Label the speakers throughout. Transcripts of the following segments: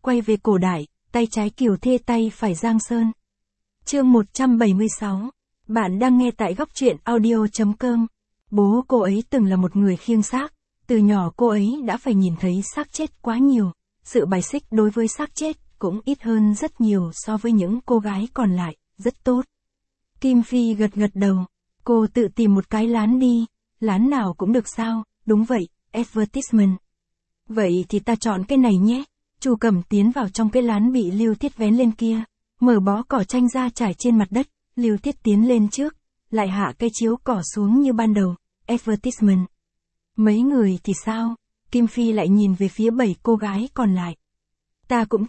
Speaker 1: quay về cổ đại, tay trái Kiều Thê tay phải Giang Sơn. Chương 176. Bạn đang nghe tại góc truyện audio.com. Bố cô ấy từng là một người khiêng xác, từ nhỏ cô ấy đã phải nhìn thấy xác chết quá nhiều, sự bài xích đối với xác chết cũng ít hơn rất nhiều so với những cô gái còn lại, rất tốt. Kim Phi gật gật đầu, cô tự tìm một cái lán đi, lán nào cũng được sao, đúng vậy, advertisement. Vậy thì ta chọn cái này nhé. Chu Cẩm tiến vào trong cái lán bị Lưu Thiết vén lên kia, mở bó cỏ tranh ra trải trên mặt đất, Lưu Thiết tiến lên trước, lại hạ cây chiếu cỏ xuống như ban đầu, advertisement. Mấy người thì sao? Kim Phi lại nhìn về phía 7 cô gái còn lại. Ta cũng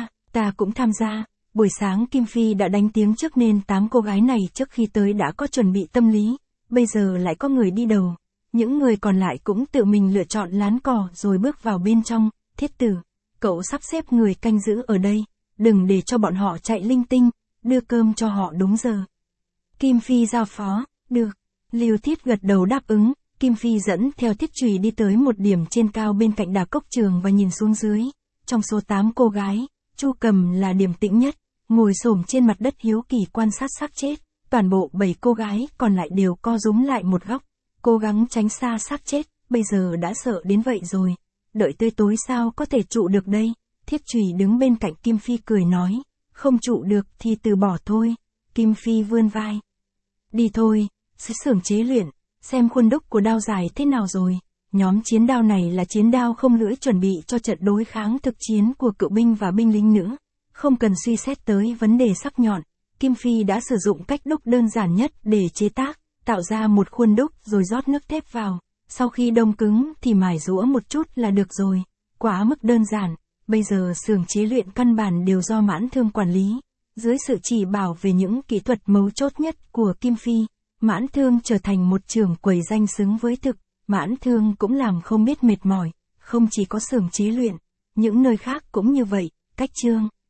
Speaker 1: tham gia. Buổi sáng Kim Phi đã đánh tiếng trước nên 8 cô gái này trước khi tới đã có chuẩn bị tâm lý, bây giờ lại có người đi đầu. Những người còn lại cũng tự mình lựa chọn lán cỏ rồi bước vào bên trong. Thiết Tử, cậu sắp xếp người canh giữ ở đây, đừng để cho bọn họ chạy linh tinh, đưa cơm cho họ đúng giờ. Kim Phi giao phó, được. Lưu Thiết gật đầu đáp ứng, Kim Phi dẫn theo Thiết Chùy đi tới một điểm trên cao bên cạnh Đào Cốc Trường và nhìn xuống dưới. Trong số 8 cô gái, Chu Cẩm là điềm tĩnh nhất, ngồi xổm trên mặt đất hiếu kỳ quan sát xác chết. Toàn bộ 7 cô gái còn lại đều co rúm lại một góc, cố gắng tránh xa xác chết, bây giờ đã sợ đến vậy rồi. Đợi tới tối sao có thể trụ được đây? Thiết Chùy đứng bên cạnh Kim Phi cười nói, không trụ được thì từ bỏ thôi. Kim Phi vươn vai. Đi thôi, xưởng chế luyện, xem khuôn đúc của đao dài thế nào rồi. Nhóm chiến đao này là chiến đao không lưỡi chuẩn bị cho trận đối kháng thực chiến của cựu binh và binh lính nữ. Không cần suy xét tới vấn đề sắc nhọn, Kim Phi đã sử dụng cách đúc đơn giản nhất để chế tác, tạo ra một khuôn đúc rồi rót nước thép vào. Sau khi đông cứng thì mài rũa một chút là được rồi. Quá mức đơn giản, bây giờ xưởng chế luyện căn bản đều do Mãn Thương quản lý. Dưới sự chỉ bảo về những kỹ thuật mấu chốt nhất của Kim Phi, Mãn Thương trở thành một trưởng quầy danh xứng với thực. Mãn Thương cũng làm không biết mệt mỏi, không chỉ có xưởng chế luyện, những nơi khác cũng như vậy, cách chương.